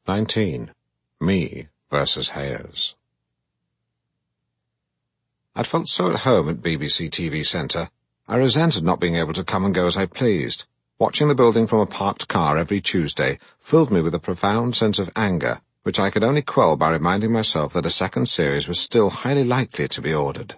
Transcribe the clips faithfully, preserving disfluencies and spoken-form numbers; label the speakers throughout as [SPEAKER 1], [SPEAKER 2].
[SPEAKER 1] nineteen. Me versus Hayes. I'd felt so at home at B B C T V Centre, I resented not being able to come and go as I pleased. Watching the building from a parked car every Tuesday filled me with a profound sense of anger, which I could only quell by reminding myself that a second series was still highly likely to be ordered.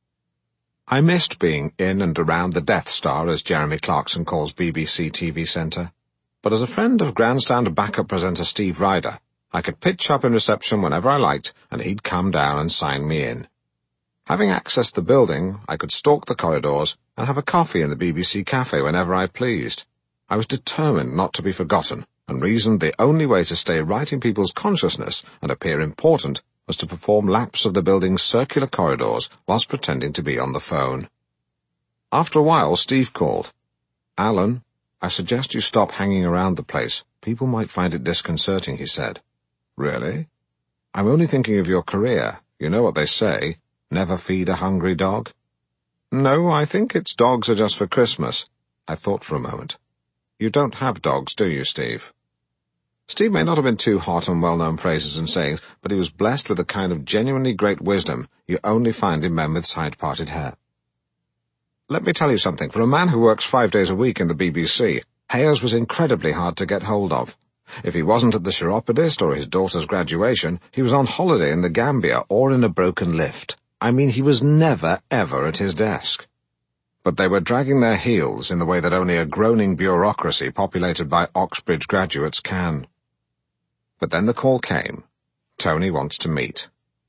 [SPEAKER 1] I missed being in and around the Death Star, as Jeremy Clarkson calls B B C T V Centre, but as a friend of grandstand backup presenter Steve Ryder, I could pitch up in reception whenever I liked, and he'd come down and sign me in. Having accessed the building, I could stalk the corridors and have a coffee in the B B C cafe whenever I pleased. I was determined not to be forgotten, and reasoned the only way to stay right in people's consciousness and appear important was to perform laps of the building's circular corridors whilst pretending to be on the phone. After a while, Steve called. "Alan, I suggest you stop hanging around the place. People might find it disconcerting," he said. "Really?" "I'm only thinking of your career. You know what they say, never feed a hungry dog." "No, I think its dogs are just for Christmas." I thought for a moment. "You don't have dogs, do you, Steve?" Steve may not have been too hot on well-known phrases and sayings, but he was blessed with the kind of genuinely great wisdom you only find in men with side-parted hair. "Let me tell you something. For a man who works five days a week in the B B C, Hayes was incredibly hard to get hold of. If he wasn't at the chiropodist or his daughter's graduation, he was on holiday in the Gambia or in a broken lift. I mean, he was never, ever at his desk. But they were dragging their heels in the way that only a groaning bureaucracy populated by Oxbridge graduates can. But then the call came. Tony wants to meet.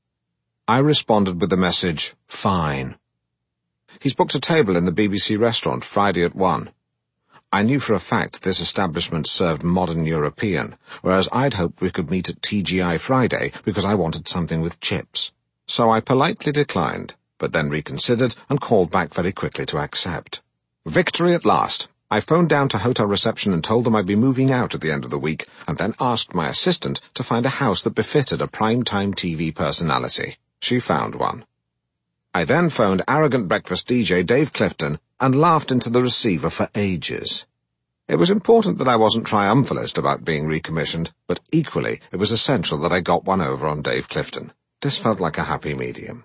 [SPEAKER 1] I responded with the message, "Fine." He's booked a table in the B B C restaurant Friday at one. I knew for a fact this establishment served modern European, whereas I'd hoped we could meet at T G I Friday because I wanted something with chips. So I politely declined, but then reconsidered and called back very quickly to accept. Victory at last. I phoned down to hotel reception and told them I'd be moving out at the end of the week, and then asked my assistant to find a house that befitted a prime-time T V personality. She found one. I then phoned arrogant breakfast D J Dave Clifton and laughed into the receiver for ages. It was important that I wasn't triumphalist about being recommissioned, but equally it was essential that I got one over on Dave Clifton. This felt like a happy medium.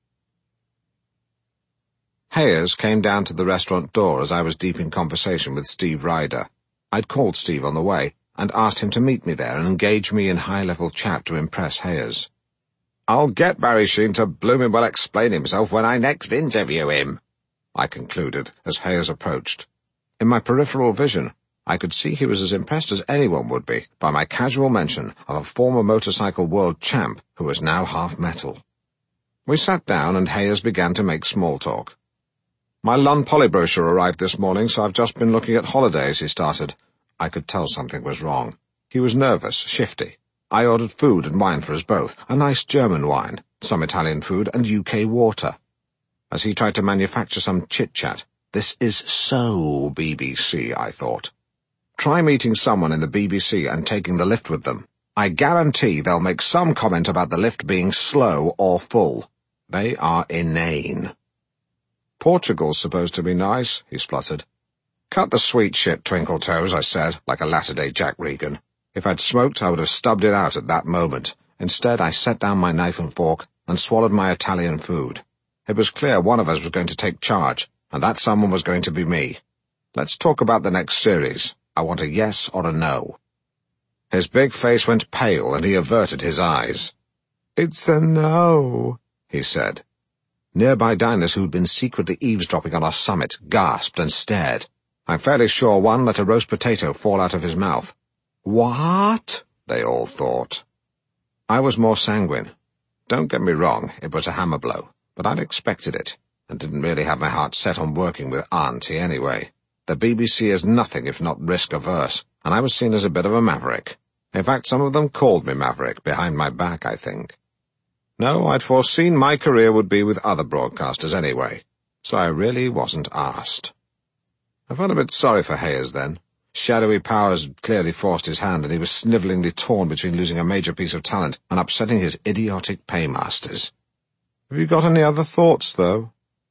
[SPEAKER 1] Hayes came down to the restaurant door as I was deep in conversation with Steve Ryder. I'd called Steve on the way and asked him to meet me there and engage me in high-level chat to impress Hayes. "I'll get Barry Sheen to blooming well explain himself when I next interview him," I concluded as Hayes approached. In my peripheral vision, I could see he was as impressed as anyone would be by my casual mention of a former motorcycle world champ who was now half metal. We sat down and Hayes began to make small talk. "My Lon Polly brochure arrived this morning, so I've just been looking at holidays," he started. I could tell something was wrong. He was nervous, shifty. I ordered food and wine for us both, a nice German wine, some Italian food, and U K water. As he tried to manufacture some chit-chat, this is so B B C, I thought. Try meeting someone in the B B C and taking the lift with them. I guarantee they'll make some comment about the lift being slow or full. They are inane. "Portugal's supposed to be nice," he spluttered. "Cut the sweet shit, Twinkle Toes," I said, like a latter-day Jack Regan. If I'd smoked, I would have stubbed it out at that moment. Instead, I set down my knife and fork and swallowed my Italian food. It was clear one of us was going to take charge, and that someone was going to be me. "Let's talk about the next series. I want a yes or a no." His big face went pale, and he averted his eyes. "It's a no," he said. Nearby diners who'd been secretly eavesdropping on our summit gasped and stared. I'm fairly sure one let a roast potato fall out of his mouth. "What?" they all thought. I was more sanguine. Don't get me wrong, it was a hammer blow, but I'd expected it, and didn't really have my heart set on working with Auntie anyway. The B B C is nothing if not risk-averse, and I was seen as a bit of a maverick. In fact, some of them called me Maverick, behind my back, I think. No, I'd foreseen my career would be with other broadcasters anyway, so I really wasn't asked. I felt a bit sorry for Hayes then. Shadowy powers had clearly forced his hand, and he was snivelingly torn between losing a major piece of talent and upsetting his idiotic paymasters. "Have you got any other thoughts, though?"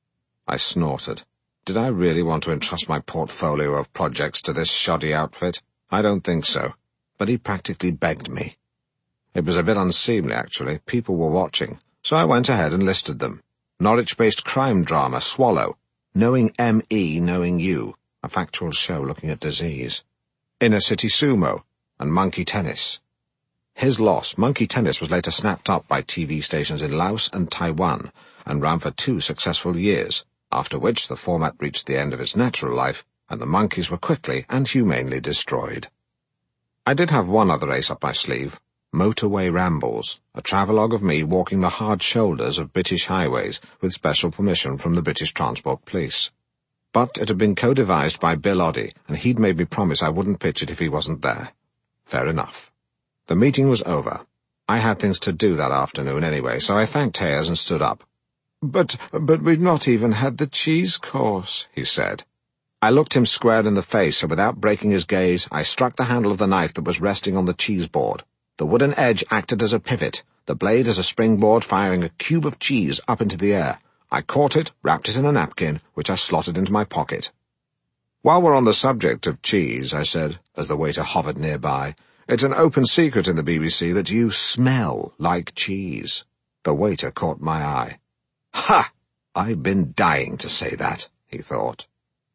[SPEAKER 1] I snorted. Did I really want to entrust my portfolio of projects to this shoddy outfit? I don't think so. But he practically begged me. It was a bit unseemly, actually. People were watching, so I went ahead and listed them. Norwich-based crime drama Swallow, Knowing M E Knowing You, a factual show looking at disease. Inner City Sumo, and Monkey Tennis. His loss, Monkey Tennis, was later snapped up by T V stations in Laos and Taiwan, and ran for two successful years, after which the format reached the end of its natural life, and the monkeys were quickly and humanely destroyed. I did have one other ace up my sleeve, Motorway Rambles, a travelogue of me walking the hard shoulders of British highways with special permission from the British Transport Police. But it had been co-devised by Bill Oddie, and he'd made me promise I wouldn't pitch it if he wasn't there. Fair enough. The meeting was over. I had things to do that afternoon anyway, so I thanked Hayes and stood up. But, but we've not even had the cheese course, he said. I looked him square in the face, and without breaking his gaze, I struck the handle of the knife that was resting on the cheese board. The wooden edge acted as a pivot, the blade as a springboard, firing a cube of cheese up into the air. I caught it, wrapped it in a napkin, which I slotted into my pocket. While we're on the subject of cheese, I said, as the waiter hovered nearby, it's an open secret in the B B C that you smell like cheese. The waiter caught my eye. Ha! I've been dying to say that, he thought.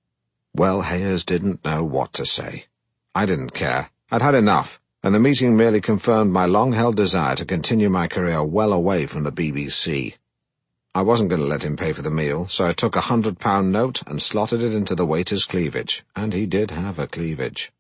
[SPEAKER 1] Well, Hayes didn't know what to say. I didn't care. I'd had enough, and the meeting merely confirmed my long-held desire to continue my career well away from the B B C. I wasn't going to let him pay for the meal, so I took a hundred-pound note and slotted it into the waiter's cleavage, and he did have a cleavage.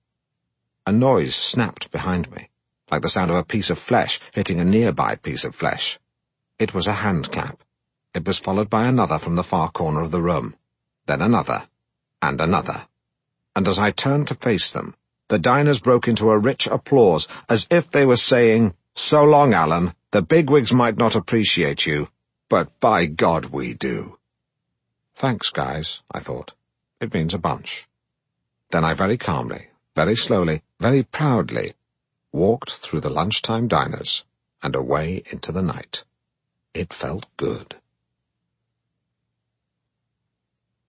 [SPEAKER 1] A noise snapped behind me, like the sound of a piece of flesh hitting a nearby piece of flesh. It was a hand clap. It was followed by another from the far corner of the room, then another, and another. And as I turned to face them, the diners broke into a rich applause, as if they were saying, "So long, Alan, the bigwigs might not appreciate you, but by God we do." Thanks, guys, I thought. It means a bunch. Then I very calmly, very slowly, very proudly, walked through the lunchtime diners and away into the night. It felt good.